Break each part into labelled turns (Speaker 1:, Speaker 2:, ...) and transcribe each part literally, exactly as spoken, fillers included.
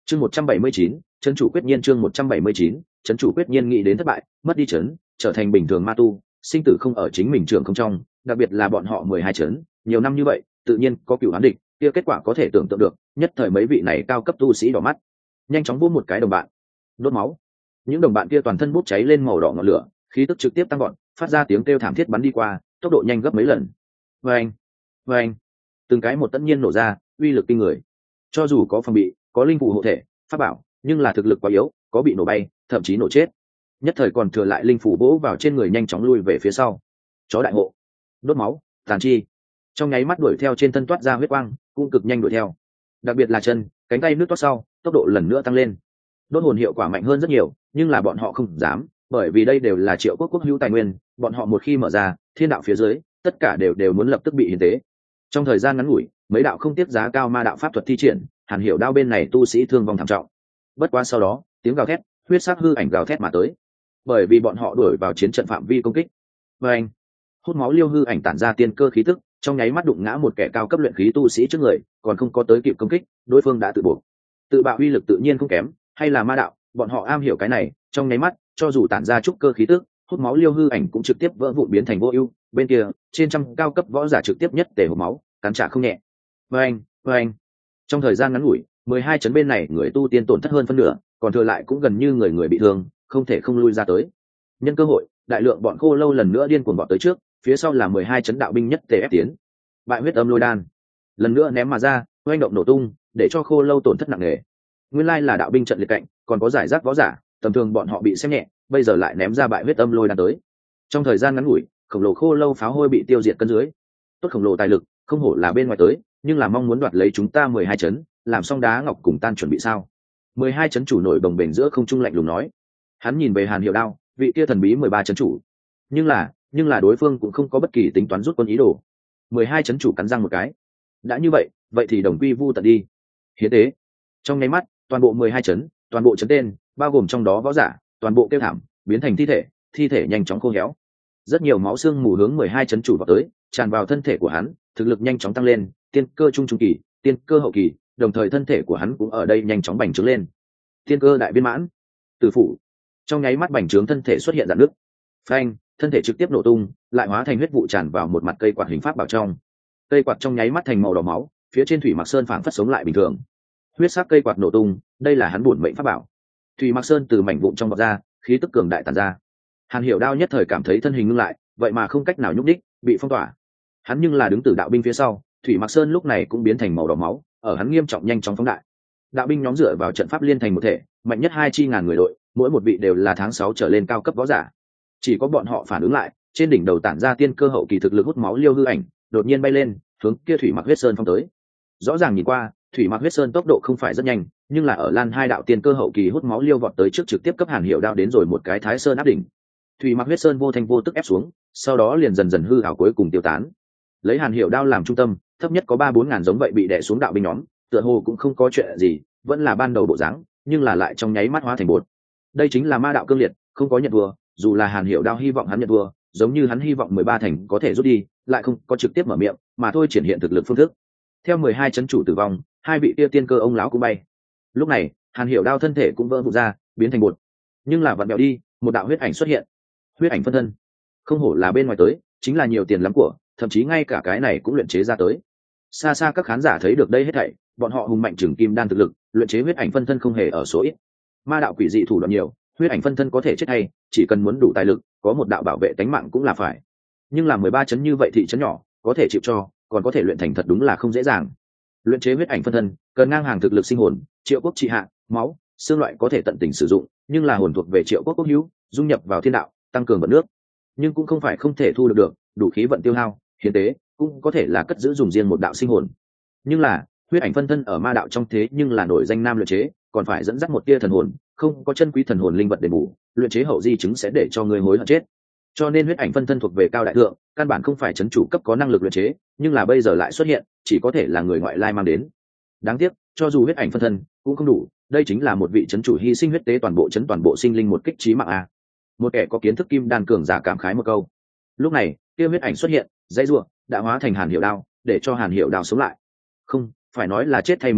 Speaker 1: chương một trăm bảy mươi chín trấn chủ quyết nhiên chương một trăm bảy mươi chín trấn chủ quyết nhiên nghĩ đến thất bại mất đi trấn trở thành bình thường ma tu sinh tử không ở chính mình trưởng không trong, đặc biệt là bọn họ mười hai trấn nhiều năm như vậy tự nhiên có cựu án địch, kia kết quả có thể tưởng tượng được. Nhất thời mấy vị này cao cấp tu sĩ đỏ mắt, nhanh chóng vỗ một cái đồng bạn đốt máu. Những đồng bạn kia toàn thân bốc cháy lên màu đỏ ngọn lửa, khí tức trực tiếp tăng gọn, phát ra tiếng kêu thảm thiết bắn đi qua, tốc độ nhanh gấp mấy lần. Vâng, vâng, từng cái một tất nhiên nổ ra, uy lực kinh người. Cho dù có phòng bị, có linh phù hộ thể, pháp bảo, nhưng là thực lực quá yếu, có bị nổ bay, thậm chí nổ chết. Nhất thời còn thừa lại linh phù vỗ vào trên người nhanh chóng lui về phía sau. Chó đại hộ, đốt máu, tàn chi, trong nháy mắt đuổi theo trên thân toát ra huyết quang, cũng cực nhanh đuổi theo. Đặc biệt là chân, cánh tay nước toát sau, tốc độ lần nữa tăng lên. Đốt hồn hiệu quả mạnh hơn rất nhiều, nhưng là bọn họ không dám, bởi vì đây đều là Triệu Quốc quốc hữu tài nguyên, bọn họ một khi mở ra, thiên đạo phía dưới, tất cả đều đều muốn lập tức bị hiến tế. Trong thời gian ngắn ngủi, mấy đạo không tiếp giá cao ma đạo pháp thuật thi triển, Hàn Hiểu Đao bên này tu sĩ thương vong thảm trọng. Bất quá sau đó, tiếng gào thét, huyết sắc hư ảnh gào thét mà tới, bởi vì bọn họ đuổi vào chiến trận phạm vi công kích. Và anh, hút máu liêu hư ảnh tản ra tiên cơ khí tức, trong nháy mắt đụng ngã một kẻ cao cấp luyện khí tu sĩ trước người, còn không có tới kịp công kích, đối phương đã tự buộc. Tự bạo uy lực tự nhiên không kém, hay là ma đạo, bọn họ am hiểu cái này, trong nháy mắt, cho dù tản ra trúc cơ khí tức, hút máu liêu hư ảnh cũng trực tiếp vỡ vụn biến thành vô ưu. Bên kia, trên trăm cao cấp võ giả trực tiếp nhất tề hút máu, cắn trả không nhẹ. Và anh, và anh, trong thời gian ngắn ngủi, mười hai chấn bên này người tu tiên tổn thất hơn phân nửa, còn thừa lại cũng gần như người người bị thương, không thể không lui ra tới. Nhân cơ hội, đại lượng bọn khô lâu lần nữa điên cuồng vọt tới trước, phía sau là mười hai chấn đạo binh nhất tề ép tiến. Bại huyết âm lôi đan lần nữa ném mà ra, oanh động nổ tung, để cho khô lâu tổn thất nặng nề. Nguyên lai là đạo binh trận liệt cạnh, còn có giải rác võ giả, tầm thường bọn họ bị xem nhẹ, bây giờ lại ném ra bại huyết âm lôi đan tới. Trong thời gian ngắn ngủi, khổng lồ khô lâu pháo hôi bị tiêu diệt cân dưới. Tốt khổng lồ tài lực, không hổ là bên ngoài tới, nhưng là mong muốn đoạt lấy chúng ta mười hai chấn, làm xong đá ngọc cùng tan chuẩn bị sao? mười hai chấn chủ nổi bồng bềnh giữa không trung lạnh lùng nói. Hắn nhìn về Hàn Hiểu Đao, vị kia thần bí mười ba chấn chủ. Nhưng là, nhưng là đối phương cũng không có bất kỳ tính toán rút quân ý đồ. mười hai chấn chủ cắn răng một cái. Đã như vậy, vậy thì đồng quy vu tận đi. Hiến tế. Trong nháy mắt, toàn bộ mười hai chấn, toàn bộ chấn tên, bao gồm trong đó võ giả, toàn bộ kêu thảm, biến thành thi thể, thi thể nhanh chóng khô héo. Rất nhiều máu xương mù hướng mười hai chấn chủ vào tới, tràn vào thân thể của hắn, thực lực nhanh chóng tăng lên, tiên cơ trung trung kỳ, tiên cơ hậu kỳ, đồng thời thân thể của hắn cũng ở đây nhanh chóng bành trướng lên. Tiên cơ đại viên mãn. Từ phủ. Trong nháy mắt bành trướng thân thể xuất hiện rạn nứt. Phanh, thân thể trực tiếp nổ tung, lại hóa thành huyết vụ tràn vào một mặt cây quạt hình pháp bảo trong. Cây quạt trong nháy mắt thành màu đỏ máu, phía trên thủy mặc sơn phảng phất sống lại bình thường. Huyết sắc cây quạt nổ tung, đây là hắn bổn mệnh pháp bảo. Thủy mặc sơn từ mảnh vụn trong bọc ra, khí tức cường đại tản ra. Hàn Hiểu Đao nhất thời cảm thấy thân hình ngưng lại, vậy mà không cách nào nhúc đích, bị phong tỏa. Hắn nhưng là đứng từ đạo binh phía sau, thủy mặc sơn lúc này cũng biến thành màu đỏ máu, ở hắn nghiêm trọng nhanh chóng phóng đại. Đạo binh nhóm dựa vào trận pháp liên thành một thể, mạnh nhất hai chi ngàn người đội, mỗi một vị đều là tháng sáu trở lên cao cấp võ giả. Chỉ có bọn họ phản ứng lại, trên đỉnh đầu tản ra tiên cơ hậu kỳ thực lực hút máu liêu hư ảnh, đột nhiên bay lên, hướng kia thủy mặc huyết sơn phong tới. Rõ ràng nhìn qua, thủy mặc huyết sơn tốc độ không phải rất nhanh, nhưng là ở lan hai đạo tiên cơ hậu kỳ hút máu liêu vọt tới trước trực tiếp cấp Hàn Hiểu Đao đến rồi một cái thái sơn áp đỉnh. Thủy mặc huyết sơn vô thanh vô tức ép xuống, sau đó liền dần dần hư ảo cuối cùng tiêu tán. Lấy Hàn Hiểu Đao làm trung tâm, thấp nhất có ba bốn ngàn giống vậy bị đè xuống đạo binh nhóm, tựa hồ cũng không có chuyện gì, vẫn là ban đầu bộ dáng, nhưng là lại trong nháy mắt hóa thành bột. Đây chính là ma đạo cương liệt, không có nhận thua, dù là Hàn Hiểu Đao hy vọng hắn nhận thua, giống như hắn hy vọng mười ba thành có thể rút đi, lại không có trực tiếp mở miệng, mà thôi triển hiện thực lực phương thức. Theo mười hai chấn chủ tử vong, hai vị kia tiên cơ ông lão cũng bay. Lúc này, Hàn Hiểu Đao thân thể cũng vỡ vụn ra, biến thành bột. Nhưng là vặn bèo đi, một đạo huyết ảnh xuất hiện. Huyết ảnh phân thân. Không hổ là bên ngoài tới, chính là nhiều tiền lắm của, thậm chí ngay cả cái này cũng luyện chế ra tới. Xa xa các khán giả thấy được đây hết thảy, bọn họ hùng mạnh chừng kim đan thực lực, luyện chế huyết ảnh phân thân không hề ở số ít. Ma đạo quỷ dị thủ đoạn nhiều, huyết ảnh phân thân có thể chết hay, chỉ cần muốn đủ tài lực, có một đạo bảo vệ tánh mạng cũng là phải. Nhưng là mười ba chấn như vậy thị trấn nhỏ, có thể chịu cho, còn có thể luyện thành thật đúng là không dễ dàng. Luyện chế huyết ảnh phân thân, cần ngang hàng thực lực sinh hồn, Triệu Quốc trị hạ, máu, xương loại có thể tận tình sử dụng, nhưng là hồn thuộc về Triệu Quốc quốc hữu, dung nhập vào thiên đạo, tăng cường vận nước. Nhưng cũng không phải không thể thu được được, đủ khí vận tiêu hao, hiến tế, cũng có thể là cất giữ dùng riêng một đạo sinh hồn. Nhưng là, huyết ảnh phân thân ở ma đạo trong thế nhưng là nổi danh nam luyện chế, còn phải dẫn dắt một tia thần hồn, không có chân quý thần hồn linh vật để bù, luyện chế hậu di chứng sẽ để cho người hối hận chết. Cho nên huyết ảnh phân thân thuộc về cao đại thượng, căn bản không phải chấn chủ cấp có năng lực luyện chế, nhưng là bây giờ lại xuất hiện, chỉ có thể là người ngoại lai mang đến. Đáng tiếc, cho dù huyết ảnh phân thân cũng không đủ, đây chính là một vị chấn chủ hy sinh huyết tế toàn bộ chấn toàn bộ sinh linh một kích chí mạng a. Một kẻ có kiến thức kim đan cường giả cảm khái một câu. Lúc này, kia huyết ảnh xuất hiện, dãy rủa, đã hóa thành Hàn Hiểu Đao, để cho Hàn Hiểu Đao sống lại. Không, phải nói là chết thay mới đúng,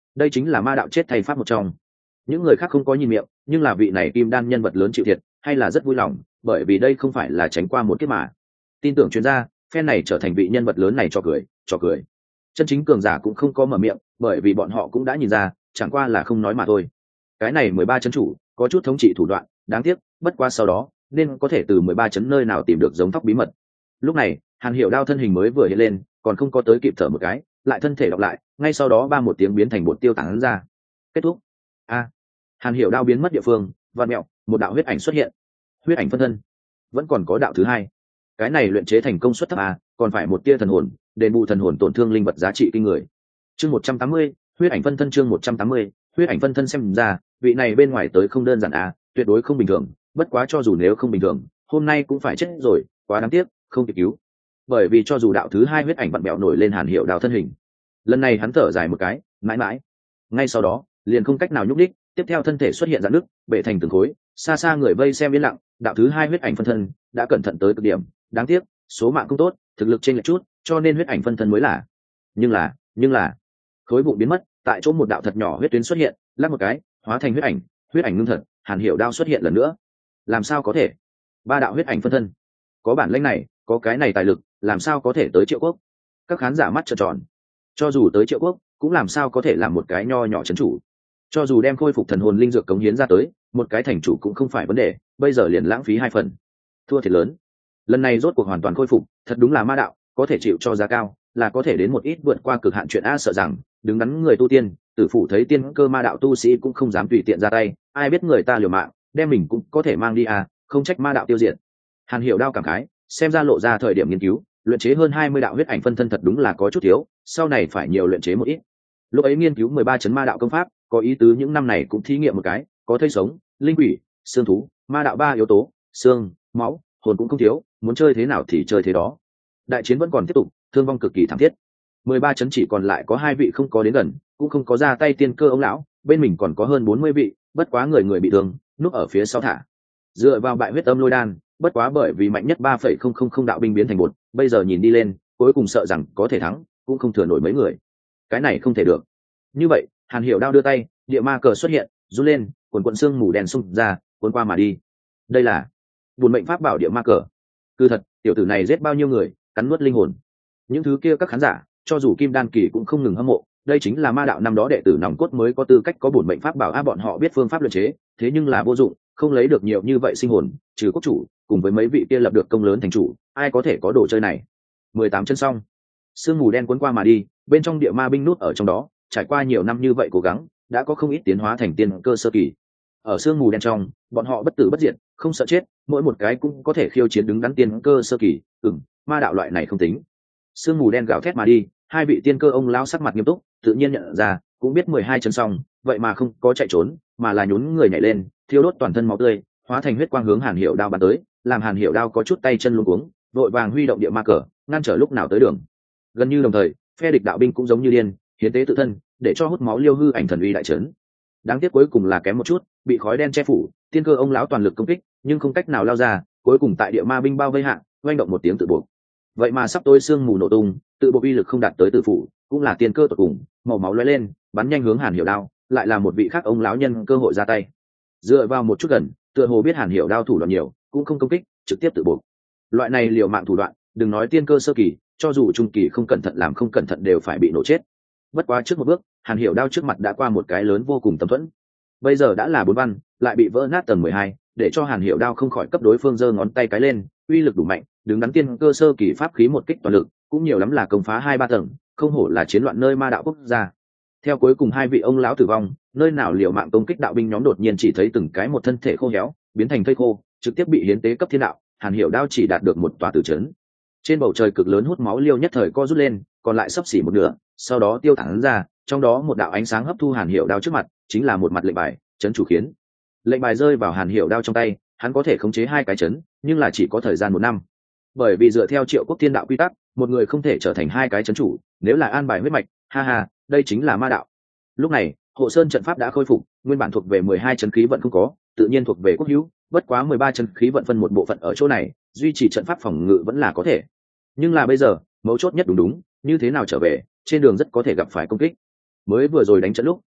Speaker 1: đây chính là ma đạo chết thay pháp một trong. Những người khác không có nhìn miệng, nhưng là vị này kim đan nhân vật lớn chịu thiệt hay là rất vui lòng, bởi vì đây không phải là tránh qua một kiếp mà. Tin tưởng chuyên gia, phen này trở thành vị nhân vật lớn này cho cười cho cười. Chân chính cường giả cũng không có mở miệng, bởi vì bọn họ cũng đã nhìn ra, chẳng qua là không nói mà thôi. Cái này mười ba chấn chủ có chút thống trị thủ đoạn, đáng tiếc bất qua sau đó nên có thể từ mười ba chấn nơi nào tìm được giống thóc bí mật. Lúc này Hàn Hiểu Đao thân hình mới vừa hiện lên, còn không có tới kịp thở một cái, lại thân thể đọc lại, ngay sau đó ba một tiếng biến thành bột tiêu tán ra. Kết thúc. A. Hàn Hiểu Đao biến mất địa phương, vạn mẹo, một đạo huyết ảnh xuất hiện. Huyết ảnh phân thân. Vẫn còn có đạo thứ hai. Cái này luyện chế thành công suất thấp a, còn phải một tia thần hồn, đền bù thần hồn tổn thương linh vật giá trị kinh người. Chương một trăm tám mươi, huyết ảnh phân thân chương một trăm tám mươi, huyết ảnh phân thân xem ra, vị này bên ngoài tới không đơn giản a, tuyệt đối không bình thường, bất quá cho dù nếu không bình thường, hôm nay cũng phải chết rồi, quá đáng tiếc, không kịp cứu. Bởi vì cho dù đạo thứ hai huyết ảnh vặn bẹo nổi lên Hàn Hiểu Đao thân hình, lần này hắn thở dài một cái, mãi mãi. Ngay sau đó, liền không cách nào nhúc đích, tiếp theo thân thể xuất hiện rạn nứt, bể thành từng khối, xa xa người vây xem yên lặng, đạo thứ hai huyết ảnh phân thân đã cẩn thận tới cực điểm, đáng tiếc, số mạng không tốt, thực lực chênh lệch chút, cho nên huyết ảnh phân thân mới là. Nhưng là, nhưng là, khối vụ biến mất, tại chỗ một đạo thật nhỏ huyết tuyến xuất hiện, lắc một cái, hóa thành huyết ảnh, huyết ảnh ngưng thật, Hàn Hiểu Đao xuất hiện lần nữa. Làm sao có thể? Ba đạo huyết ảnh phân thân, có bản lĩnh này, có cái này tài lực, làm sao có thể tới Triệu Quốc? Các khán giả mắt trợn tròn. Cho dù tới Triệu Quốc, cũng làm sao có thể làm một cái nho nhỏ trấn chủ? Cho dù đem khôi phục thần hồn linh dược cống hiến ra tới, một cái thành chủ cũng không phải vấn đề, bây giờ liền lãng phí hai phần, thua thiệt lớn. Lần này rốt cuộc hoàn toàn khôi phục, thật đúng là ma đạo, có thể chịu cho giá cao, là có thể đến một ít vượt qua cực hạn chuyện a, sợ rằng đứng đắn người tu tiên, tử phủ thấy tiên cơ ma đạo tu sĩ cũng không dám tùy tiện ra tay, ai biết người ta liều mạng, đem mình cũng có thể mang đi à, không trách ma đạo tiêu diệt. Hàn Hiểu Đao cảm khái, xem ra lộ ra thời điểm nghiên cứu, luyện chế hơn hai mươi đạo huyết ảnh phân thân thật đúng là có chút thiếu, sau này phải nhiều luyện chế một ít. Lúc ấy nghiên cứu mười ba chấn ma đạo công pháp, có ý tứ những năm này cũng thí nghiệm một cái, có thây sống, linh quỷ, xương thú, ma đạo ba yếu tố, xương, máu, hồn cũng không thiếu, muốn chơi thế nào thì chơi thế đó. Đại chiến vẫn còn tiếp tục, thương vong cực kỳ thảm thiết. mười ba chấn chỉ còn lại có hai vị không có đến gần, cũng không có ra tay tiên cơ ông lão, bên mình còn có hơn bốn mươi vị, bất quá người người bị thương, núp ở phía sau thả. Dựa vào bại huyết âm lôi đan, bất quá bởi vì mạnh nhất ba phẩy không không không đạo binh biến thành bột, bây giờ nhìn đi lên, cuối cùng sợ rằng có thể thắng, cũng không thừa nổi mấy người. Cái này không thể được. Như vậy, Hàn Hiểu Đao đưa tay, địa ma cờ xuất hiện, run lên, quần quần xương mù đèn xung ra, cuốn qua mà đi. Đây là buồn mệnh pháp bảo địa ma cờ. Cứ thật, tiểu tử này giết bao nhiêu người, cắn nuốt linh hồn. Những thứ kia các khán giả, cho dù kim đan kỳ cũng không ngừng hâm mộ, đây chính là ma đạo năm đó đệ tử nòng cốt mới có tư cách có bổn mệnh pháp bảo a, bọn họ biết phương pháp luyện chế, thế nhưng là vô dụng, không lấy được nhiều như vậy sinh hồn, trừ quốc chủ cùng với mấy vị kia lập được công lớn thành chủ, ai có thể có đồ chơi này. Mười tám chân xong, sương mù đen cuốn qua mà đi, bên trong địa ma binh nút ở trong đó, trải qua nhiều năm như vậy cố gắng, đã có không ít tiến hóa thành tiên cơ sơ kỳ. Ở sương mù đen trong, bọn họ bất tử bất diệt, không sợ chết, mỗi một cái cũng có thể khiêu chiến đứng đắn tiên cơ sơ kỳ. Ừm, ma đạo loại này không tính. Sương mù đen gào thét mà đi, hai vị tiên cơ ông lão sắc mặt nghiêm túc, tự nhiên nhận ra, cũng biết mười hai chân xong, vậy mà không có chạy trốn, mà là nhún người nhảy lên, thiêu đốt toàn thân máu tươi, hóa thành huyết quang hướng Hàn Hiểu Đao bắn tới, làm Hàn Hiểu Đao có chút tay chân luống cuống, vội vàng huy động địa ma cờ, ngăn trở lúc nào tới đường. Gần như đồng thời, phe địch đạo binh cũng giống như điên, hiến tế tự thân, để cho hút máu liêu hư ảnh thần uy đại trấn. Đáng tiếc cuối cùng là kém một chút, bị khói đen che phủ, tiên cơ ông lão toàn lực công kích, nhưng không cách nào lao ra, cuối cùng tại địa ma binh bao vây hạ, oanh động một tiếng tự buộc. Vậy mà sắp tối sương mù nổ tung, tự bộ uy lực không đạt tới tử phủ, cũng là tiên cơ tột cùng, màu máu lóe lên, bắn nhanh hướng Hàn Hiểu Đao, lại là một vị khác ông lão nhân cơ hội ra tay. Dựa vào một chút gần, tựa hồ biết Hàn Hiểu Đao thủ đoạn nhiều, cũng không công kích, trực tiếp tự buộc. Loại này liều mạng thủ đoạn, đừng nói tiên cơ sơ kỳ, cho dù trung kỳ không cẩn thận làm không cẩn thận đều phải bị nổ chết. Bất quá trước một bước, Hàn Hiểu Đao trước mặt đã qua một cái lớn vô cùng tầm thuẫn. Bây giờ đã là bốn văn, lại bị vỡ nát tầng mười hai, để cho Hàn Hiểu Đao không khỏi cấp đối phương giơ ngón tay cái lên, uy lực đủ mạnh, đứng đắn tiên cơ sơ kỳ pháp khí một kích toàn lực, cũng nhiều lắm là công phá hai ba tầng, không hổ là chiến loạn nơi ma đạo quốc gia. Theo cuối cùng hai vị ông lão tử vong, nơi nào liều mạng công kích đạo binh nhóm đột nhiên chỉ thấy từng cái một thân thể khô héo, biến thành thây khô, trực tiếp bị hiến tế cấp thiên đạo. Hàn Hiểu Đao chỉ đạt được một tòa tử trấn. Trên bầu trời cực lớn hút máu liêu nhất thời co rút lên, còn lại sấp xỉ một nửa, sau đó tiêu tán ra, trong đó một đạo ánh sáng hấp thu Hàn Hiểu Đao trước mặt, chính là một mặt lệnh bài, trấn chủ khiến. Lệnh bài rơi vào Hàn Hiểu Đao trong tay, hắn có thể khống chế hai cái trấn, nhưng là chỉ có thời gian một năm. Bởi vì dựa theo Triệu Quốc thiên đạo quy tắc, một người không thể trở thành hai cái trấn chủ, nếu là an bài huyết mạch, ha ha, đây chính là ma đạo. Lúc này, Hộ Sơn trận pháp đã khôi phục, nguyên bản thuộc về mười hai trấn khí vận không có, tự nhiên thuộc về quốc hữu, bất quá mười ba trấn khí vận phân một bộ phận ở chỗ này, duy trì trận pháp phòng ngự vẫn là có thể. Nhưng là bây giờ, mấu chốt nhất đúng đúng, như thế nào trở về, trên đường rất có thể gặp phải công kích. Mới vừa rồi đánh trận lúc,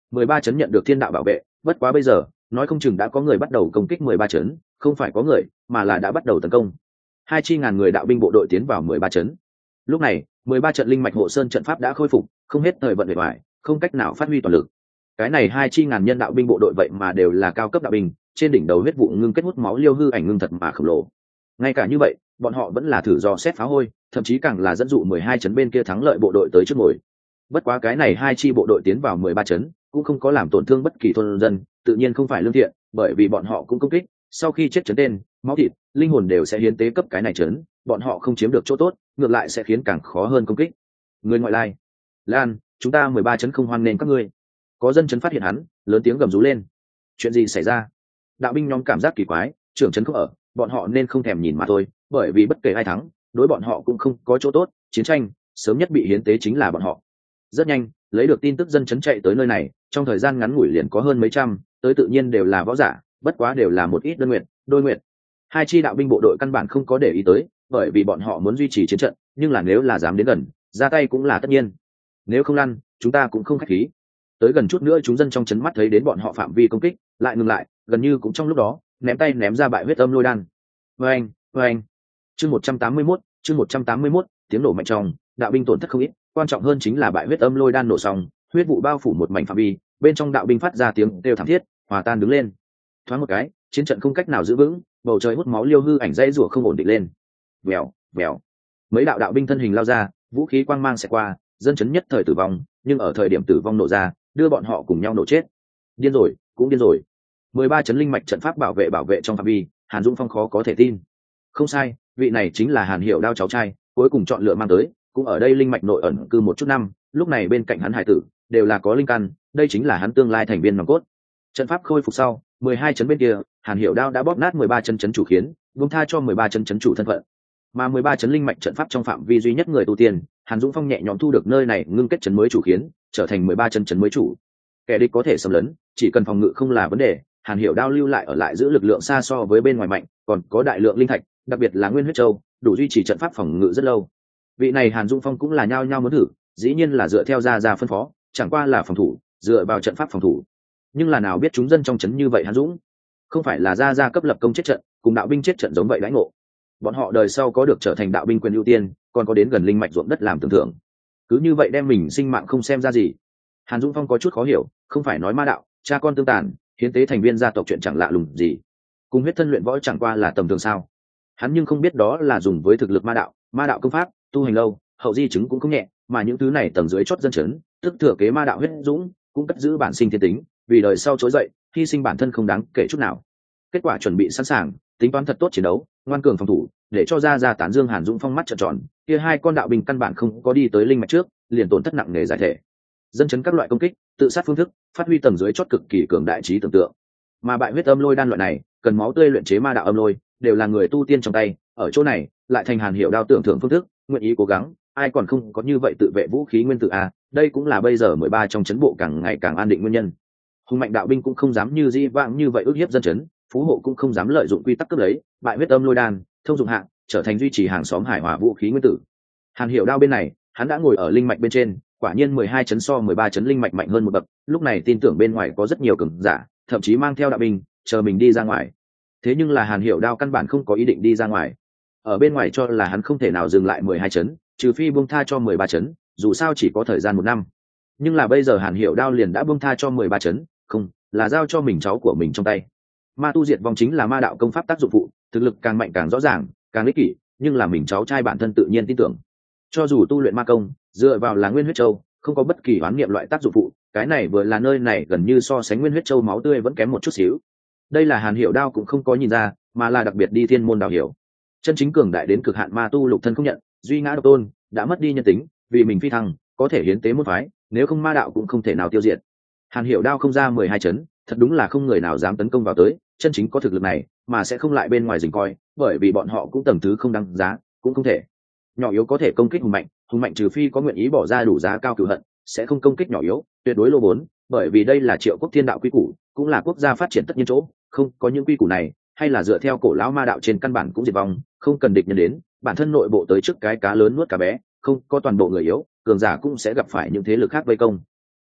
Speaker 1: mười ba chấn nhận được thiên đạo bảo vệ, bất quá bây giờ nói không chừng đã có người bắt đầu công kích mười ba chấn, không phải có người mà là đã bắt đầu tấn công. Hai chi ngàn người đạo binh bộ đội tiến vào mười ba chấn. Lúc này mười ba trận linh mạch hộ sơn trận pháp đã khôi phục, không hết thời vận bề ngoài, không cách nào phát huy toàn lực. Cái này hai chi ngàn nhân đạo binh bộ đội vậy mà đều là cao cấp đạo binh, trên đỉnh đầu huyết vụ ngưng kết hút máu liêu hư ảnh ngưng thật mà khổng lồ. Ngay cả như vậy bọn họ vẫn là thử dò xét phá hôi, thậm chí càng là dẫn dụ mười hai chấn bên kia thắng lợi bộ đội tới trước ngồi. Bất quá cái này hai chi bộ đội tiến vào mười ba chấn cũng không có làm tổn thương bất kỳ thôn dân, tự nhiên không phải lương thiện, bởi vì bọn họ cũng công kích, sau khi chết chấn tên, máu thịt, linh hồn đều sẽ hiến tế cấp cái này chấn, bọn họ không chiếm được chỗ tốt, ngược lại sẽ khiến càng khó hơn công kích. Người ngoại lai, Lan, chúng ta mười ba chấn không hoan nên các ngươi. Có dân chấn phát hiện hắn, lớn tiếng gầm rú lên. Chuyện gì xảy ra? Đạo binh nhóm cảm giác kỳ quái, trưởng chấn không ở, bọn họ nên không thèm nhìn mà thôi, bởi vì bất kể ai thắng, đối bọn họ cũng không có chỗ tốt, chiến tranh sớm nhất bị hiến tế chính là bọn họ. Rất nhanh, lấy được tin tức dân chấn chạy tới nơi này, trong thời gian ngắn ngủi liền có hơn mấy trăm, tới tự nhiên đều là võ giả, bất quá đều là một ít đơn nguyện, đôi nguyện. Hai chi đạo binh bộ đội căn bản không có để ý tới, bởi vì bọn họ muốn duy trì chiến trận, nhưng là nếu là dám đến gần, ra tay cũng là tất nhiên. Nếu không lăn, chúng ta cũng không khách khí. Tới gần chút nữa chúng dân trong chấn mắt thấy đến bọn họ phạm vi công kích, lại ngừng lại, gần như cũng trong lúc đó, ném tay ném ra bại huyết âm lôi đan. Oeng, oeng. Chương một trăm tám mươi mốt, chương một trăm tám mươi mốt, tiếng nổ mạnh trong, đạo binh tổn thất không ít, quan trọng hơn chính là bại huyết âm lôi đan nổ xong, huyết vụ bao phủ một mảnh phạm vi, bên trong đạo binh phát ra tiếng kêu thảm thiết, hòa tan đứng lên. Thoáng một cái, chiến trận không cách nào giữ vững, bầu trời hút máu liêu hư ảnh dãy rủa không ổn định lên. Vèo, vèo. Mấy đạo đạo binh thân hình lao ra, vũ khí quang mang sẽ qua, dân chấn nhất thời tử vong, nhưng ở thời điểm tử vong nổ ra, đưa bọn họ cùng nhau nổ chết. Điên rồi, cũng điên rồi. mười ba chấn linh mạch trận pháp bảo vệ bảo vệ trong phạm vi, Hàn Dũng Phong khó có thể tin. Không sai, vị này chính là Hàn Hiểu Đao cháu trai, cuối cùng chọn lựa mang tới, cũng ở đây linh mạch nội ẩn cư một chút năm, lúc này bên cạnh hắn hải tử đều là có linh căn, đây chính là hắn tương lai thành viên nòng cốt. Trận pháp khôi phục sau, mười hai chấn bên kia, Hàn Hiểu Đao đã bóp nát mười ba chấn chấn chủ khiến, buông tha cho mười ba chấn chấn chủ thân phận. Mà mười ba chấn linh mạch trận pháp trong phạm vi duy nhất người tu tiên, Hàn Dũng Phong nhẹ nhõm thu được nơi này ngưng kết chấn mới chủ khiến, trở thành mười ba chấn chấn mới chủ. Kẻ địch có thể xâm lấn, chỉ cần phòng ngự không là vấn đề, Hàn Hiểu Đao lưu lại ở lại giữ lực lượng xa so với bên ngoài mạnh, còn có đại lượng linh thạch, đặc biệt là nguyên huyết châu, đủ duy trì trận pháp phòng ngự rất lâu. Vị này Hàn Dũng Phong cũng là nhao nhao muốn thử, dĩ nhiên là dựa theo gia gia phân phó, chẳng qua là phòng thủ, dựa vào trận pháp phòng thủ. Nhưng là nào biết chúng dân trong trấn như vậy Hàn Dũng, không phải là gia gia cấp lập công chết trận, cùng đạo binh chết trận giống vậy đãi ngộ. Bọn họ đời sau có được trở thành đạo binh quyền ưu tiên, còn có đến gần linh mạch ruộng đất làm tưởng thưởng. Cứ như vậy đem mình sinh mạng không xem ra gì. Hàn Dũng Phong có chút khó hiểu, không phải nói ma đạo, cha con tương tàn, hiến tế thành viên gia tộc chuyện chẳng lạ lùng gì. Cùng huyết thân luyện võ chẳng qua là tầm thường sao? Hắn nhưng không biết đó là dùng với thực lực ma đạo, ma đạo công pháp, tu hành lâu, hậu di chứng cũng không nhẹ, mà những thứ này tầng dưới chót dân chấn, tức thừa kế ma đạo huyết dũng, cũng cất giữ bản sinh thiên tính, vì đời sau trỗi dậy, hy sinh bản thân không đáng kể chút nào. Kết quả chuẩn bị sẵn sàng, tính toán thật tốt chiến đấu, ngoan cường phòng thủ, để cho ra ra tán dương Hàn Dũng Phong mắt trợn tròn, kia hai con đạo binh căn bản không có đi tới linh mạch trước, liền tổn thất nặng nề giải thể. Dân chấn các loại công kích, tự sát phương thức, phát huy tầng dưới chót cực kỳ cường đại trí tưởng tượng. Mà bại huyết âm lôi đan loại này, cần máu tươi luyện chế ma đạo âm lôi, đều là người tu tiên trong tay, ở chỗ này, lại thành Hàn Hiểu Đao tưởng thưởng phương thức, nguyện ý cố gắng, ai còn không có như vậy tự vệ vũ khí nguyên tử a, đây cũng là bây giờ mười ba trong chấn bộ càng ngày càng an định nguyên nhân. Hùng mạnh đạo binh cũng không dám như di vãng như vậy ức hiếp dân chấn, phú hộ cũng không dám lợi dụng quy tắc cướp lấy, bại huyết âm lôi đan, thông dụng hạng, trở thành duy trì hàng xóm hải hòa vũ khí nguyên tử. Hàn Hiểu Đao bên này, hắn đã ngồi ở linh mạch bên trên, quả nhiên mười hai chấn so mười ba chấn linh mạch mạnh hơn một bậc, lúc này tin tưởng bên ngoài có rất nhiều cường giả, thậm chí mang theo đạo binh, chờ mình đi ra ngoài. Thế nhưng là Hàn Hiểu Đao căn bản không có ý định đi ra ngoài. Ở bên ngoài cho là hắn không thể nào dừng lại mười hai chấn, trừ phi buông tha cho mười ba chấn, dù sao chỉ có thời gian một năm. Nhưng là bây giờ Hàn Hiểu Đao liền đã buông tha cho mười ba chấn, không, là giao cho mình cháu của mình trong tay. Ma tu diệt vong chính là ma đạo công pháp tác dụng phụ, thực lực càng mạnh càng rõ ràng, càng ích kỷ, nhưng là mình cháu trai bản thân tự nhiên tin tưởng. Cho dù tu luyện ma công, dựa vào là nguyên huyết châu, không có bất kỳ oán niệm loại tác dụng phụ, cái này vừa là nơi này gần như so sánh nguyên huyết châu máu tươi vẫn kém một chút xíu. Đây là Hàn Hiểu Đao cũng không có nhìn ra, mà là đặc biệt đi thiên môn đào hiểu. Chân chính cường đại đến cực hạn ma tu lục thân không nhận, duy ngã độc tôn, đã mất đi nhân tính, vì mình phi thăng, có thể hiến tế môn phái, nếu không ma đạo cũng không thể nào tiêu diệt. Hàn Hiểu Đao không ra mười hai chấn, thật đúng là không người nào dám tấn công vào tới, chân chính có thực lực này, mà sẽ không lại bên ngoài rình coi, bởi vì bọn họ cũng tầng thứ không đáng giá, cũng không thể. Nhỏ yếu có thể công kích hùng mạnh, hùng mạnh trừ phi có nguyện ý bỏ ra đủ giá cao cửu hận, sẽ không công kích nhỏ yếu, tuyệt đối lô vốn, bởi vì đây là Triệu Quốc thiên đạo quy củ, cũng là quốc gia phát triển tất nhiên chỗ, không có những quy củ này, hay là dựa theo cổ lão ma đạo trên căn bản cũng diệt vong, không cần địch nhân đến, bản thân nội bộ tới trước cái cá lớn nuốt cá bé, không có toàn bộ người yếu, cường giả cũng sẽ gặp phải những thế lực khác vây công.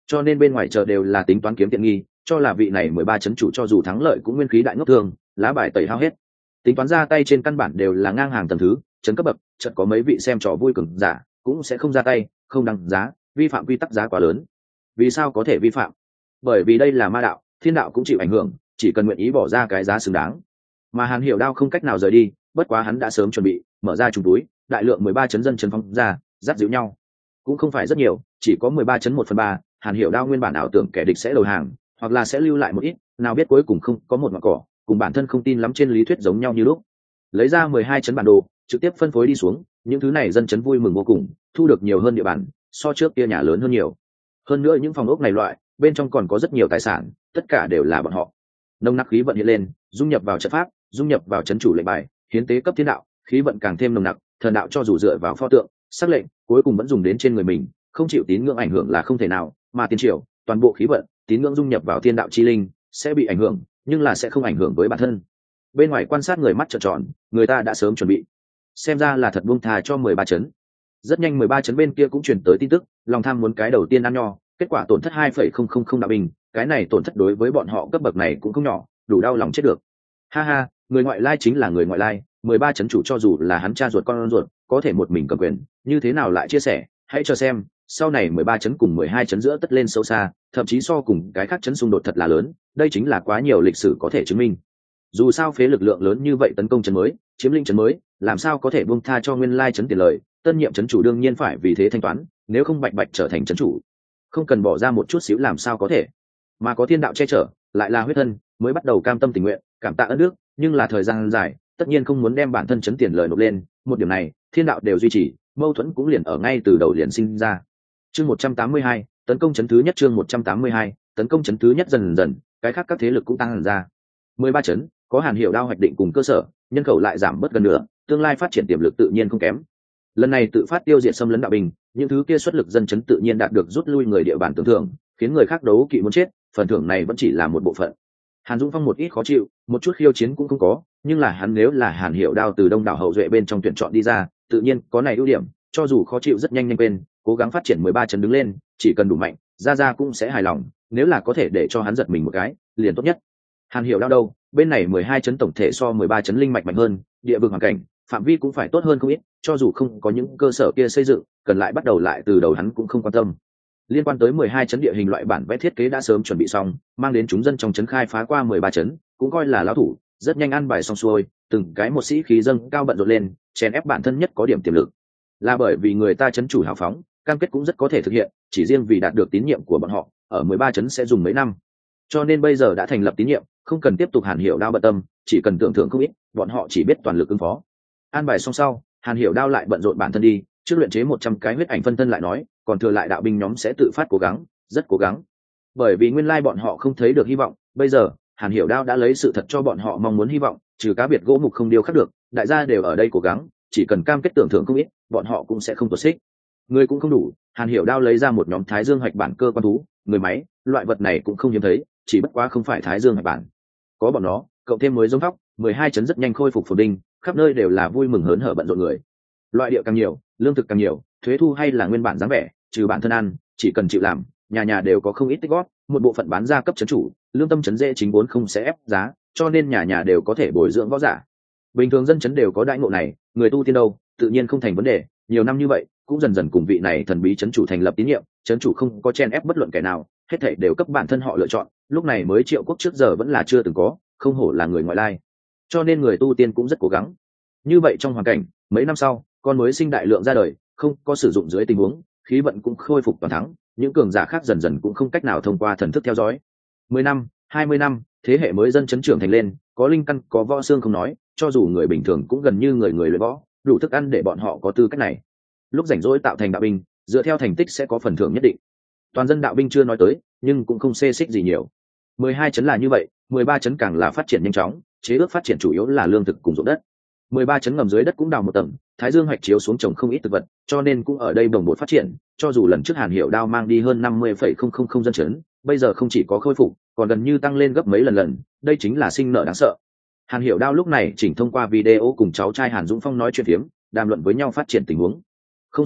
Speaker 1: cho nên bên ngoài chờ đều là tính toán kiếm tiện nghi, cho là vị này mười ba chấn chủ cho dù thắng lợi cũng nguyên khí đại ngốc thương, lá bài tẩy hao hết. Tính toán ra tay trên căn bản đều là ngang hàng tầm thứ, chấn cấp bậc, chợt có mấy vị xem trò vui cường giả, cũng sẽ không ra tay, không đăng giá, vi phạm quy tắc giá quá lớn. Vì sao có thể vi phạm? Bởi vì đây là ma đạo, thiên đạo cũng chịu ảnh hưởng, chỉ cần nguyện ý bỏ ra cái giá xứng đáng. Mà Hàn Hiểu Đao không cách nào rời đi, bất quá hắn đã sớm chuẩn bị, mở ra trùng túi, đại lượng mười ba chấn dân chấn phóng ra, dắt dịu nhau. Cũng không phải rất nhiều, chỉ có mười ba chấn một phần ba, Hàn Hiểu Đao nguyên bản ảo tưởng kẻ địch sẽ đầu hàng, hoặc là sẽ lưu lại một ít, nào biết cuối cùng không có một ngọn cỏ, cùng bản thân không tin lắm trên lý thuyết giống nhau như lúc. Lấy ra mười hai chấn bản đồ, trực tiếp phân phối đi xuống, những thứ này dân chấn vui mừng vô cùng, thu được nhiều hơn địa bàn, so trước kia nhà lớn hơn nhiều. Hơn nữa những phòng ốc này loại, bên trong còn có rất nhiều tài sản, tất cả đều là bọn họ. Nông nặc khí vận hiện lên, dung nhập vào trận pháp, dung nhập vào chấn chủ lệnh bài, hiến tế cấp thiên đạo, khí vận càng thêm nồng nặc, thần đạo cho dù dựa vào pho tượng, sắc lệnh, cuối cùng vẫn dùng đến trên người mình, không chịu tín ngưỡng ảnh hưởng là không thể nào, mà tiên triều, toàn bộ khí vận, tín ngưỡng dung nhập vào thiên đạo chi linh, sẽ bị ảnh hưởng, nhưng là sẽ không ảnh hưởng với bản thân. Bên ngoài quan sát người mắt trợn tròn, người ta đã sớm chuẩn bị, xem ra là thật buông thà cho mười ba chấn. Rất nhanh mười ba chấn bên kia cũng truyền tới tin tức, lòng tham muốn cái đầu tiên ăn nho, kết quả tổn thất hai phẩy không không không đạo binh, cái này tổn thất đối với bọn họ cấp bậc này cũng không nhỏ, đủ đau lòng chết được. Ha ha, người ngoại lai chính là người ngoại lai, mười ba chấn chủ cho dù là hắn cha ruột con ruột, có thể một mình cầm quyền, như thế nào lại chia sẻ, hãy cho xem, sau này mười ba chấn cùng mười hai chấn giữa tất lên sâu xa, thậm chí so cùng cái khác chấn xung đột thật là lớn, đây chính là quá nhiều lịch sử có thể chứng minh. Dù sao phế lực lượng lớn như vậy tấn công chấn mới, chiếm lĩnh chấn mới, làm sao có thể buông tha cho nguyên lai chấn tiền lời, tân nhiệm chấn chủ đương nhiên phải vì thế thanh toán, nếu không bạch bạch trở thành chấn chủ, không cần bỏ ra một chút xíu làm sao có thể. Mà có thiên đạo che chở, lại là huyết thân, mới bắt đầu cam tâm tình nguyện, cảm tạ ơn đức, nhưng là thời gian dài, tất nhiên không muốn đem bản thân chấn tiền lời nộp lên, một điểm này, thiên đạo đều duy trì, mâu thuẫn cũng liền ở ngay từ đầu liền sinh ra. Chương một trăm tám mươi hai, tấn công chấn thứ nhất chương một trăm tám mươi hai, tấn công chấn thứ nhất dần dần, cái khác các thế lực cũng tăng hẳn ra. mười ba chấn, có Hàn Hiểu Đao hoạch định cùng cơ sở, nhân khẩu lại giảm bớt gần nửa, tương lai phát triển tiềm lực tự nhiên không kém. Lần này tự phát tiêu diệt xâm lấn đạo binh, những thứ kia xuất lực dân chấn tự nhiên đạt được rút lui người địa bàn tưởng thưởng, khiến người khác đấu kỵ muốn chết, phần thưởng này vẫn chỉ là một bộ phận. Hàn Dũng Phong một ít khó chịu, một chút khiêu chiến cũng không có, nhưng là hắn nếu là Hàn Hiểu Đao từ đông đảo hậu duệ bên trong tuyển chọn đi ra, tự nhiên có này ưu điểm, cho dù khó chịu rất nhanh nhanh quên, cố gắng phát triển mười ba chấn đứng lên, chỉ cần đủ mạnh, ra ra cũng sẽ hài lòng, nếu là có thể để cho hắn giật mình một cái, liền tốt nhất. Hàn Hiểu Đao đâu, bên này mười hai chấn tổng thể so mười ba chấn linh mạch mạnh hơn, địa vực hoàn cảnh, phạm vi cũng phải tốt hơn không ít, cho dù không có những cơ sở kia xây dựng, cần lại bắt đầu lại từ đầu hắn cũng không quan tâm. Liên quan tới mười hai chấn địa hình loại bản vẽ thiết kế đã sớm chuẩn bị xong, mang đến chúng dân trong chấn khai phá qua mười ba chấn, cũng coi là lão thủ, rất nhanh ăn bài xong xuôi, từng cái một sĩ khí dâng cao bận rộn lên, chèn ép bản thân nhất có điểm tiềm lực. Là bởi vì người ta chấn chủ hào phóng, cam kết cũng rất có thể thực hiện, chỉ riêng vì đạt được tín nhiệm của bọn họ, ở mười ba chấn sẽ dùng mấy năm. Cho nên bây giờ đã thành lập tín nhiệm, không cần tiếp tục Hàn Hiểu Đao bận tâm, chỉ cần tưởng thưởng không ít, bọn họ chỉ biết toàn lực ứng phó. An bài xong sau, Hàn Hiểu Đao lại bận rộn bản thân đi, trước luyện chế một trăm cái huyết ảnh phân thân lại nói, còn thừa lại đạo binh nhóm sẽ tự phát cố gắng, rất cố gắng. Bởi vì nguyên lai bọn họ không thấy được hy vọng, bây giờ, Hàn Hiểu Đao đã lấy sự thật cho bọn họ mong muốn hy vọng, trừ cá biệt gỗ mục không điêu khắc được, đại gia đều ở đây cố gắng, chỉ cần cam kết tưởng thưởng không ít, bọn họ cũng sẽ không tuột xích. Người cũng không đủ, Hàn Hiểu Đao lấy ra một nhóm Thái Dương Hoạch bản cơ quan thú, người máy, loại vật này cũng không hiếm thấy, chỉ bất quá không phải Thái Dương Hoạch bản. Có bọn nó, cộng thêm mới giống thóc, mười hai chấn rất nhanh khôi phục phồn vinh, khắp nơi đều là vui mừng hớn hở bận rộn người. Loại địa càng nhiều, lương thực càng nhiều, thuế thu hay là nguyên bản dáng vẻ, trừ bản thân ăn, chỉ cần chịu làm, nhà nhà đều có không ít tích góp, một bộ phận bán ra cấp chấn chủ, lương tâm chấn dễ chính vốn không sẽ ép giá, cho nên nhà nhà đều có thể bồi dưỡng võ giả. Bình thường dân chấn đều có đại ngộ này, người tu tiên đâu, tự nhiên không thành vấn đề, nhiều năm như vậy, cũng dần dần cùng vị này thần bí chấn chủ thành lập tín nhiệm, chấn chủ không có chen ép bất luận kẻ nào, hết thảy đều cấp bản thân họ lựa chọn, lúc này mới Triệu Quốc trước giờ vẫn là chưa từng có, không hổ là người ngoại lai. Cho nên người tu tiên cũng rất cố gắng. Như vậy trong hoàn cảnh, mấy năm sau, con mới sinh đại lượng ra đời, không có sử dụng dưới tình huống, khí vận cũng khôi phục toàn thắng, những cường giả khác dần dần cũng không cách nào thông qua thần thức theo dõi. Mười năm, hai mươi năm, thế hệ mới dân chấn trưởng thành lên, có linh căn, có võ xương không nói, cho dù người bình thường cũng gần như người người luyện võ, đủ thức ăn để bọn họ có tư cách này. Lúc rảnh rỗi tạo thành đạo binh, dựa theo thành tích sẽ có phần thưởng nhất định. Toàn dân đạo binh chưa nói tới, nhưng cũng không xê xích gì nhiều. Mười hai chấn là như vậy, mười ba chấn càng là phát triển nhanh chóng, chế ước phát triển chủ yếu là lương thực cùng ruộng đất. Mười ba chấn ngầm dưới đất cũng đào một tầng, Thái Dương Hoạch chiếu xuống trồng không ít thực vật, cho nên cũng ở đây đồng bộ phát triển, cho dù lần trước Hàn Hiểu Đao mang đi hơn năm mươi phẩy không không không dân chấn, bây giờ không chỉ có khôi phục, còn gần như tăng lên gấp mấy lần lần, đây chính là sinh nợ đáng sợ. Hàn Hiểu Đao lúc này chỉnh thông qua video cùng cháu trai Hàn Dũng Phong nói chuyện phiếm, đàm luận với nhau phát triển tình huống. Không sai,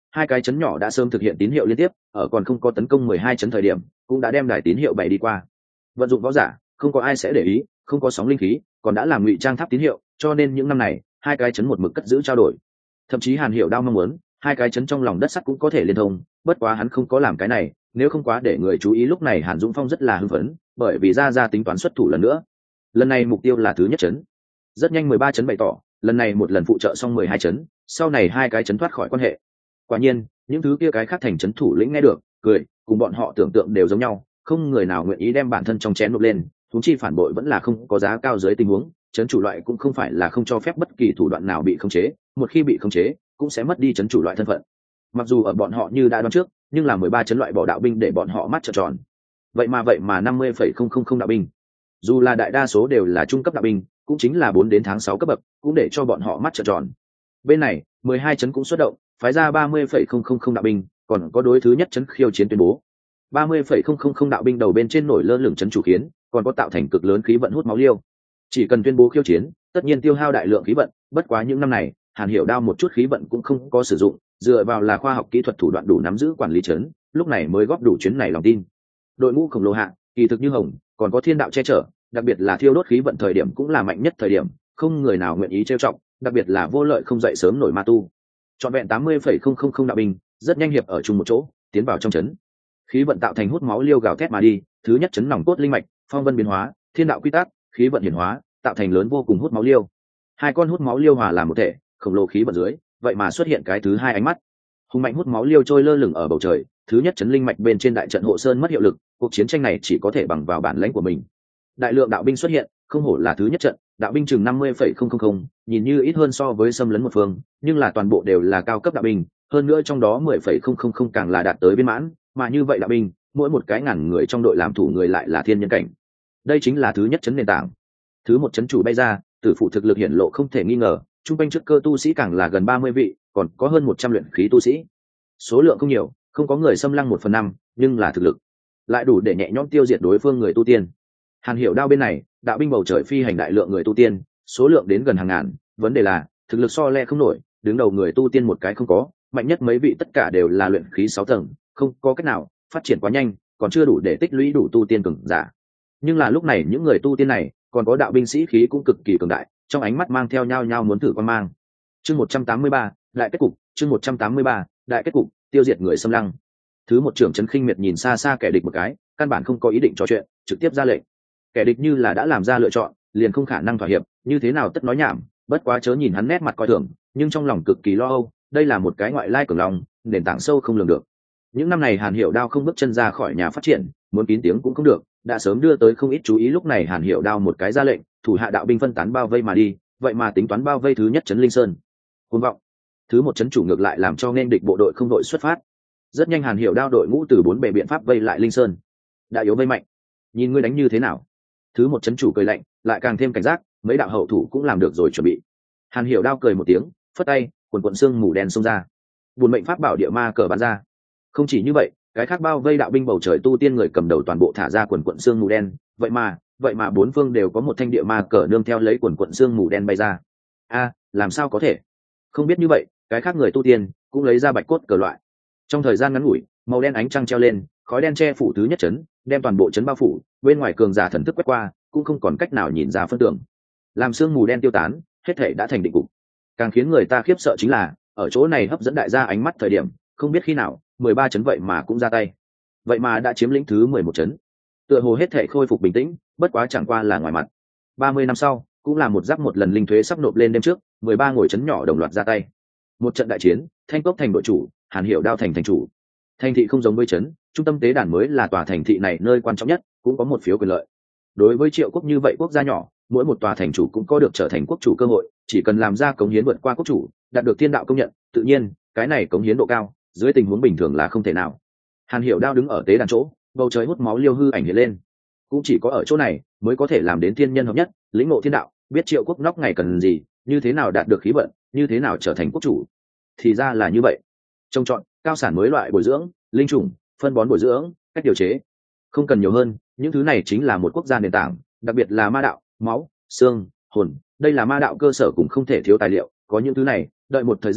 Speaker 1: hai cái chấn nhỏ đã sớm thực hiện tín hiệu liên tiếp, ở còn không có tấn công mười hai chấn thời điểm cũng đã đem đài tín hiệu bày đi qua. Vận dụng võ giả không có ai sẽ để ý, không có sóng linh khí còn đã làm ngụy trang tháp tín hiệu, cho nên những năm này hai cái chấn một mực cất giữ trao đổi. Thậm chí Hàn Hiểu Đao mong muốn hai cái chấn trong lòng đất sắt cũng có thể liên thông, bất quá hắn không có làm cái này, nếu không quá để người chú ý. Lúc này Hàn Dũng Phong rất là hưng phấn, bởi vì ra ra tính toán xuất thủ lần nữa. Lần này mục tiêu là thứ nhất chấn. Rất nhanh mười ba chấn bày tỏ, lần này một lần phụ trợ xong mười hai chấn, sau này hai cái chấn thoát khỏi quan hệ. Quả nhiên, những thứ kia cái khác thành chấn thủ lĩnh nghe được, cười, cùng bọn họ tưởng tượng đều giống nhau, không người nào nguyện ý đem bản thân trong chén nộp lên, huống chi phản bội vẫn là không có giá cao dưới tình huống, chấn chủ loại cũng không phải là không cho phép bất kỳ thủ đoạn nào bị khống chế, một khi bị khống chế, cũng sẽ mất đi chấn chủ loại thân phận. Mặc dù ở bọn họ như đã đoán trước, nhưng là mười ba chấn loại bỏ đạo binh để bọn họ mắt trợn tròn. Vậy mà vậy mà năm mươi phẩy không không không đạo binh, dù là đại đa số đều là trung cấp đạo binh, cũng chính là bốn đến tháng sáu cấp bậc, cũng để cho bọn họ mắt trợn tròn. Bên này, mười hai chấn cũng xuất động, phái ra ba mươi phẩy không không không đạo binh, còn có đối thứ nhất chấn khiêu chiến tuyên bố. ba mươi phẩy không không không đạo binh đầu bên trên nổi lơ lửng chấn chủ kiến, còn có tạo thành cực lớn khí vận hút máu liêu. Chỉ cần tuyên bố khiêu chiến, tất nhiên tiêu hao đại lượng khí vận, bất quá những năm này, Hàn Hiểu Đao một chút khí vận cũng không có sử dụng, dựa vào là khoa học kỹ thuật thủ đoạn đủ nắm giữ quản lý chấn, lúc này mới góp đủ chuyến này lòng tin. Đội ngũ khổng lồ hạ, kỳ thực như hồng, còn có thiên đạo che chở, đặc biệt là thiêu đốt khí vận thời điểm cũng là mạnh nhất thời điểm, không người nào nguyện ý trêu chọc, đặc biệt là vô lợi không dậy sớm nổi ma tu. Trọn vẹn tám mươi phẩy không không không đạo binh, rất nhanh hiệp ở chung một chỗ, tiến vào trong chấn. Khí vận tạo thành hút máu liêu gào thét mà đi, thứ nhất chấn nòng cốt linh mạch, phong vân biến hóa, thiên đạo quy tắc, khí vận hiển hóa, tạo thành lớn vô cùng hút máu liêu. Hai con hút máu liêu hòa làm một thể, khổng lồ khí vận dưới, vậy mà xuất hiện cái thứ hai ánh mắt. Hùng mạnh hút máu liêu trôi lơ lửng ở bầu trời, thứ nhất chấn linh mạch bên trên đại trận hộ sơn mất hiệu lực, cuộc chiến tranh này chỉ có thể bằng vào bản lãnh của mình. Đại lượng đạo binh xuất hiện, không hổ là thứ nhất trận, đạo binh chừng năm mươi phẩy không không không, nhìn như ít hơn so với xâm lấn một phương, nhưng là toàn bộ đều là cao cấp đạo binh, hơn nữa trong đó mười phẩy không không không càng là đạt tới viên mãn, mà như vậy đạo binh, mỗi một cái ngàn người trong đội làm thủ người lại là thiên nhân cảnh. Đây chính là thứ nhất chấn nền tảng. Thứ một chấn chủ bay ra, tử phụ thực lực hiển lộ không thể nghi ngờ, trung quanh trước cơ tu sĩ càng là gần ba mươi vị, còn có hơn một trăm luyện khí tu sĩ. Số lượng không nhiều, không có người xâm lăng một phần năm, nhưng là thực lực lại đủ để nhẹ nhõm tiêu diệt đối phương người tu tiên. Hàn Hiểu Đao bên này, đạo binh bầu trời phi hành đại lượng người tu tiên, số lượng đến gần hàng ngàn, vấn đề là thực lực so le không nổi, đứng đầu người tu tiên một cái không có, mạnh nhất mấy vị tất cả đều là luyện khí sáu tầng, không có cách nào, phát triển quá nhanh, còn chưa đủ để tích lũy đủ tu tiên cường giả. Nhưng là lúc này những người tu tiên này, còn có đạo binh sĩ khí cũng cực kỳ cường đại, trong ánh mắt mang theo nhau nhau muốn thử quan mang. Chương một trăm tám mươi ba, đại kết cục, chương một trăm tám mươi ba, đại kết cục, tiêu diệt người xâm lăng. Thứ một trưởng trấn khinh miệt nhìn xa xa kẻ địch một cái, căn bản không có ý định trò chuyện, trực tiếp ra lệnh. Kẻ địch như là đã làm ra lựa chọn, liền không khả năng thỏa hiệp, như thế nào tất nói nhảm, bất quá chớ nhìn hắn nét mặt coi thường, nhưng trong lòng cực kỳ lo âu, đây là một cái ngoại lai cường lòng, nền tảng sâu không lường được. Những năm này Hàn Hiểu Đao không bước chân ra khỏi nhà phát triển, muốn kín tiếng cũng không được, đã sớm đưa tới không ít chú ý. Lúc này Hàn Hiểu Đao một cái ra lệnh, thủ hạ đạo binh phân tán bao vây mà đi, vậy mà tính toán bao vây thứ nhất trấn Linh Sơn. Cuồng vọng. Thứ một trấn chủ ngược lại làm cho nên địch bộ đội không đội xuất phát. Rất nhanh Hàn Hiểu Đao đội ngũ từ bốn bề biện pháp vây lại Linh Sơn. Đã yếu vây mạnh, nhìn ngươi đánh như thế nào? Thứ một trấn chủ cười lạnh, lại càng thêm cảnh giác, mấy đạo hậu thủ cũng làm được rồi chuẩn bị. Hàn Hiểu Đao cười một tiếng, phất tay, quần quần xương mù đen xông ra. Buồn mệnh pháp bảo địa ma cờ bắn ra. Không chỉ như vậy, cái khác bao vây đạo binh bầu trời tu tiên người cầm đầu toàn bộ thả ra quần quần xương mù đen, vậy mà, vậy mà bốn phương đều có một thanh địa ma cờ nương theo lấy quần quần xương mù đen bay ra. A, làm sao có thể? Không biết như vậy, cái khác người tu tiên cũng lấy ra bạch cốt cờ loại. Trong thời gian ngắn ngủi, màu đen ánh trăng treo lên, khói đen che phủ thứ nhất chấn, đem toàn bộ chấn bao phủ, bên ngoài cường giả thần thức quét qua, cũng không còn cách nào nhìn ra phân tưởng. Làm sương mù đen tiêu tán, hết thảy đã thành định cục. Càng khiến người ta khiếp sợ chính là, ở chỗ này hấp dẫn đại gia ánh mắt thời điểm, không biết khi nào, mười ba chấn vậy mà cũng ra tay. Vậy mà đã chiếm lĩnh thứ mười một chấn. Tựa hồ hết thảy khôi phục bình tĩnh, bất quá chẳng qua là ngoài mặt. ba mươi năm sau, cũng là một giáp một lần linh thuế sắp nộp lên đêm trước, mười ba ngồi chấn nhỏ đồng loạt ra tay. Một trận đại chiến, Thanh Cốc thành đội chủ, Hàn Hiểu Đao thành thành chủ. Thành thị không giống với chấn, trung tâm tế đàn mới là tòa thành thị này nơi quan trọng nhất, cũng có một phiếu quyền lợi. Đối với Triệu quốc như vậy quốc gia nhỏ, mỗi một tòa thành chủ cũng có được trở thành quốc chủ cơ hội, chỉ cần làm ra cống hiến vượt qua quốc chủ, đạt được thiên đạo công nhận, tự nhiên, cái này cống hiến độ cao, dưới tình huống bình thường là không thể nào. Hàn Hiểu Đao đứng ở tế đàn chỗ, bầu trời hút máu liêu hư ảnh hiện lên. Cũng chỉ có ở chỗ này mới có thể làm đến thiên nhân hợp nhất, lĩnh ngộ thiên đạo, biết Triệu quốc nóc ngày cần gì, như thế nào đạt được khí vận, như thế nào trở thành quốc chủ. Thì ra là như vậy. Trông chọn, cao sản mới loại bồi dưỡng, linh chủng, phân bón bồi dưỡng, cách điều chế, không cần nhiều hơn, những thứ này chính là một quốc gia nền tảng, đặc biệt là ma đạo, máu, xương, hồn, đây là ma đạo cơ sở cũng không thể thiếu tài liệu, có những thứ này, đợi một thời gian,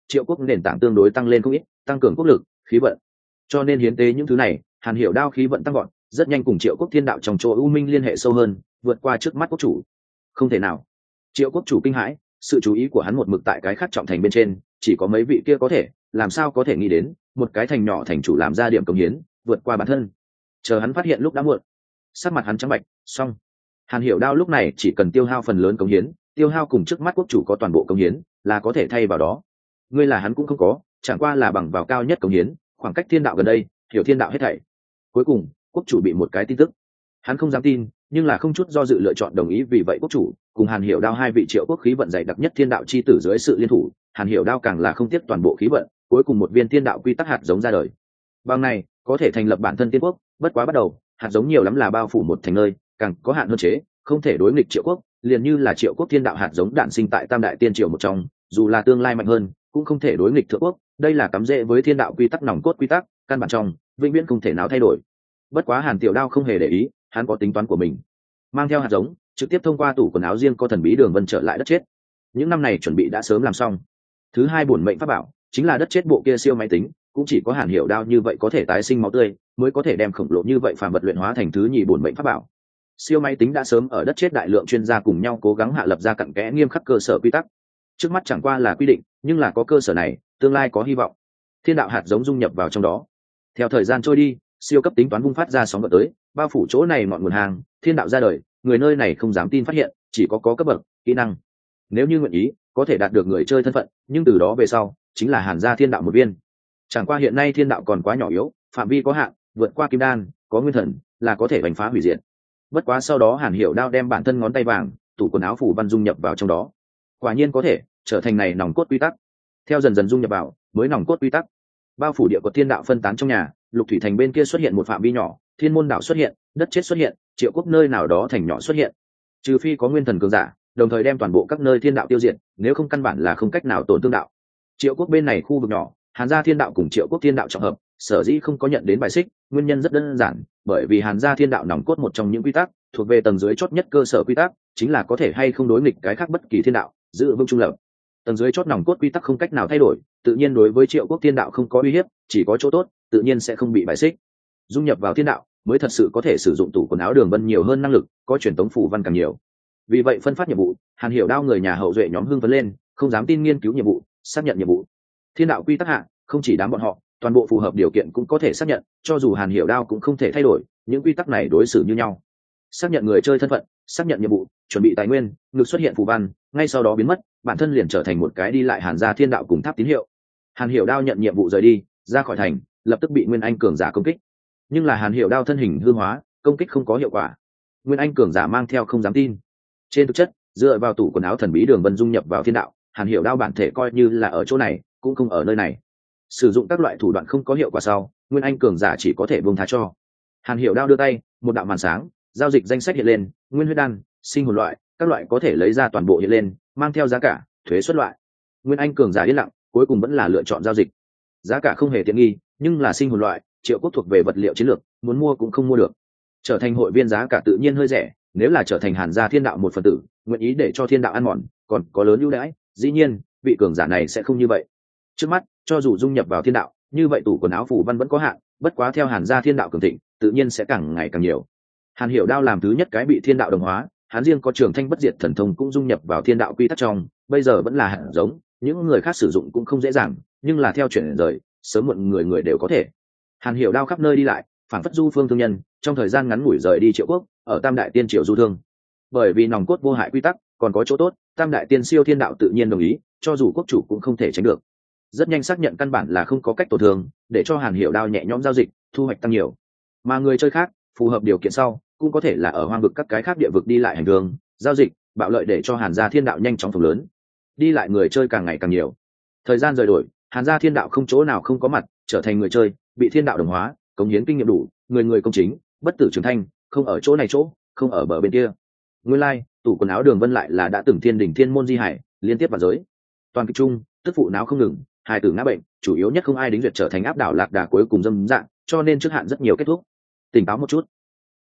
Speaker 1: triệu quốc nền tảng tương đối tăng lên không ít, tăng cường quốc lực, khí vận. Cho nên hiến tế những thứ này, Hàn Hiểu Đao khí vận tăng gọn, rất nhanh cùng triệu quốc thiên đạo trong chỗ u minh liên hệ sâu hơn, vượt qua trước mắt quốc chủ. Không thể nào. Triệu quốc chủ kinh hãi, sự chú ý của hắn một mực tại cái khác trọng thành bên trên, chỉ có mấy vị kia có thể, làm sao có thể nghĩ đến một cái thành nhỏ thành chủ làm ra điểm công hiến, vượt qua bản thân. Chờ hắn phát hiện lúc đã muộn, sắc mặt hắn trắng bệch. Xong. Hàn Hiểu Đao lúc này chỉ cần tiêu hao phần lớn công hiến, tiêu hao cùng trước mắt quốc chủ có toàn bộ công hiến, là có thể thay vào đó. Ngươi là hắn cũng không có, chẳng qua là bằng vào cao nhất công hiến, khoảng cách thiên đạo gần đây, hiểu thiên đạo hết thảy. Cuối cùng, quốc chủ bị một cái tin tức. Hắn không dám tin, nhưng là không chút do dự lựa chọn đồng ý, vì vậy quốc chủ cùng Hàn Hiểu Đao hai vị triệu quốc khí vận dày đặc nhất thiên đạo chi tử dưới sự liên thủ, Hàn Hiểu Đao càng là không tiếc toàn bộ khí vận, cuối cùng một viên thiên đạo quy tắc hạt giống ra đời. Bằng này, có thể thành lập bản thân tiên quốc, bất quá bắt đầu, hạt giống nhiều lắm là bao phủ một thành nơi, càng có hạn hơn chế, không thể đối nghịch triệu quốc, liền như là triệu quốc thiên đạo hạt giống đản sinh tại Tam đại tiên triều một trong, dù là tương lai mạnh hơn, cũng không thể đối nghịch thượng quốc, đây là cắm rễ với thiên đạo quy tắc nòng cốt quy tắc, căn bản trong, vĩnh viễn không thể nào thay đổi. Bất quá Hàn Tiểu Đao không hề để ý, hắn có tính toán của mình, mang theo hạt giống, trực tiếp thông qua tủ quần áo riêng có thần bí đường vân trở lại đất chết. Những năm này chuẩn bị đã sớm làm xong. Thứ hai bổn mệnh pháp bảo chính là đất chết bộ kia siêu máy tính, cũng chỉ có Hàn Hiểu Đao như vậy có thể tái sinh máu tươi, mới có thể đem khổng lồ như vậy phàm vật luyện hóa thành thứ nhì bổn mệnh pháp bảo. Siêu máy tính đã sớm ở đất chết đại lượng chuyên gia cùng nhau cố gắng hạ lập ra cặn kẽ nghiêm khắc cơ sở quy tắc. Trước mắt chẳng qua là quy định, nhưng là có cơ sở này, tương lai có hy vọng. Thiên đạo hạt giống dung nhập vào trong đó. Theo thời gian trôi đi, siêu cấp tính toán bung phát ra sóng gợn tới, bao phủ chỗ này ngọn nguồn hàng, thiên đạo ra đời, người nơi này không dám tin phát hiện, chỉ có có cấp bậc, kỹ năng. Nếu như nguyện ý, có thể đạt được người chơi thân phận, nhưng từ đó về sau, chính là Hàn gia thiên đạo một viên. Chẳng qua hiện nay thiên đạo còn quá nhỏ yếu, phạm vi có hạn, vượt qua kim đan, có nguyên thần, là có thể đánh phá hủy diệt. Bất quá sau đó Hàn Hiểu Đao đem bản thân ngón tay vàng, tủ quần áo phủ văn dung nhập vào trong đó. Quả nhiên có thể trở thành này nòng cốt quy tắc. Theo dần dần dung nhập vào, mới nòng cốt quy tắc. Bao phủ địa của thiên đạo phân tán trong nhà, Lục Thủy Thành bên kia xuất hiện một phạm vi nhỏ, Thiên Môn đảo xuất hiện, đất chết xuất hiện, Triệu Quốc nơi nào đó thành nhỏ xuất hiện. Trừ phi có nguyên thần cường giả, đồng thời đem toàn bộ các nơi thiên đạo tiêu diệt, nếu không căn bản là không cách nào tổn thương đạo. Triệu Quốc bên này khu vực nhỏ, Hàn gia thiên đạo cùng Triệu Quốc thiên đạo trọng hợp, sở dĩ không có nhận đến bài xích, nguyên nhân rất đơn giản, bởi vì Hàn gia thiên đạo nòng cốt một trong những quy tắc, thuộc về tầng dưới chót nhất cơ sở quy tắc, chính là có thể hay không đối nghịch cái khác bất kỳ thiên đạo, giữ vững trung lập. Tầng dưới chót nòng cốt quy tắc không cách nào thay đổi, tự nhiên đối với Triệu Quốc thiên đạo không có uy hiếp, chỉ có chỗ tốt, tự nhiên sẽ không bị bài xích. Dung nhập vào thiên đạo, mới thật sự có thể sử dụng tủ quần áo đường vân nhiều hơn năng lực, có truyền tống phủ văn càng nhiều. Vì vậy phân phát nhiệm vụ, Hàn Hiểu Đao người nhà hậu duệ nhóm hưng phấn lên, không dám tin nghiên cứu nhiệm vụ, xác nhận nhiệm vụ. Thiên đạo quy tắc hạ, không chỉ đám bọn họ, toàn bộ phù hợp điều kiện cũng có thể xác nhận, cho dù Hàn Hiểu Đao cũng không thể thay đổi, những quy tắc này đối xử như nhau. Xác nhận người chơi thân phận, xác nhận nhiệm vụ, chuẩn bị tài nguyên, ngược xuất hiện phù văn, ngay sau đó biến mất, bản thân liền trở thành một cái đi lại Hàn gia thiên đạo cùng tháp tín hiệu. Hàn Hiểu Đao nhận nhiệm vụ rời đi, ra khỏi thành, lập tức bị Nguyên Anh cường giả công kích. Nhưng là Hàn Hiểu Đao thân hình hư hóa, công kích không có hiệu quả. Nguyên Anh cường giả mang theo không dám tin. Trên thực chất, dựa vào tủ quần áo thần bí đường vân dung nhập vào thiên đạo, Hàn Hiểu Đao bản thể coi như là ở chỗ này, cũng không ở nơi này. Sử dụng các loại thủ đoạn không có hiệu quả sau, Nguyên Anh cường giả chỉ có thể buông tha cho. Hàn Hiểu Đao đưa tay, một đạo màn sáng, giao dịch danh sách hiện lên, nguyên huyết đan, sinh hồn loại, các loại có thể lấy ra toàn bộ hiện lên, mang theo giá cả, thuế xuất loại. Nguyên Anh cường giả yên lặng, cuối cùng vẫn là lựa chọn giao dịch. Giá cả không hề tiện nghi, nhưng là sinh hồn loại, Triệu Quốc thuộc về vật liệu chiến lược, muốn mua cũng không mua được. Trở thành hội viên giá cả tự nhiên hơi rẻ, nếu là trở thành Hàn gia thiên đạo một phần tử, nguyện ý để cho thiên đạo ăn mòn, còn có lớn ưu đãi, dĩ nhiên, vị cường giả này sẽ không như vậy. Trước mắt, cho dù dung nhập vào thiên đạo, như vậy tủ quần áo phủ văn vẫn có hạn, bất quá theo Hàn gia thiên đạo cường thịnh, tự nhiên sẽ càng ngày càng nhiều. Hàn Hiểu Đao làm thứ nhất cái bị thiên đạo đồng hóa, hắn riêng có trường thanh bất diệt thần thông cũng dung nhập vào thiên đạo quy tắc trong, bây giờ vẫn là hạt giống, những người khác sử dụng cũng không dễ dàng, nhưng là theo chuyển rời, sớm muộn người người đều có thể. Hàn Hiểu Đao khắp nơi đi lại, phản phất du phương thương nhân, trong thời gian ngắn ngủi rời đi Triệu Quốc, ở Tam đại tiên triều du thương. Bởi vì nòng cốt vô hại quy tắc, còn có chỗ tốt, Tam đại tiên siêu thiên đạo tự nhiên đồng ý, cho dù quốc chủ cũng không thể tránh được. Rất nhanh xác nhận căn bản là không có cách tổn thương, để cho Hàn Hiểu Đao nhẹ nhõm giao dịch, thu hoạch tăng nhiều. Mà người chơi khác, phù hợp điều kiện sau, cũng có thể là ở hoang vực các cái khác địa vực đi lại hành đường, giao dịch, bạo lợi để cho Hàn gia thiên đạo nhanh chóng phồng lớn. Đi lại người chơi càng ngày càng nhiều. Thời gian rời đổi, Hàn gia thiên đạo không chỗ nào không có mặt, trở thành người chơi, bị thiên đạo đồng hóa, cống hiến kinh nghiệm đủ, người người công chính, bất tử trưởng thành, không ở chỗ này chỗ, không ở bờ bên kia. Nguyên lai, like, tủ quần áo đường vân lại là đã từng thiên đỉnh thiên môn di hải, liên tiếp vào giới. Toàn kịch chung, tức phụ não không ngừng, hài tử ngã bệnh, chủ yếu nhất không ai đính duyệt trở thành áp đảo lạc đà cuối cùng dâm dạng, cho nên trước hạn rất nhiều kết thúc. Tỉnh táo một chút.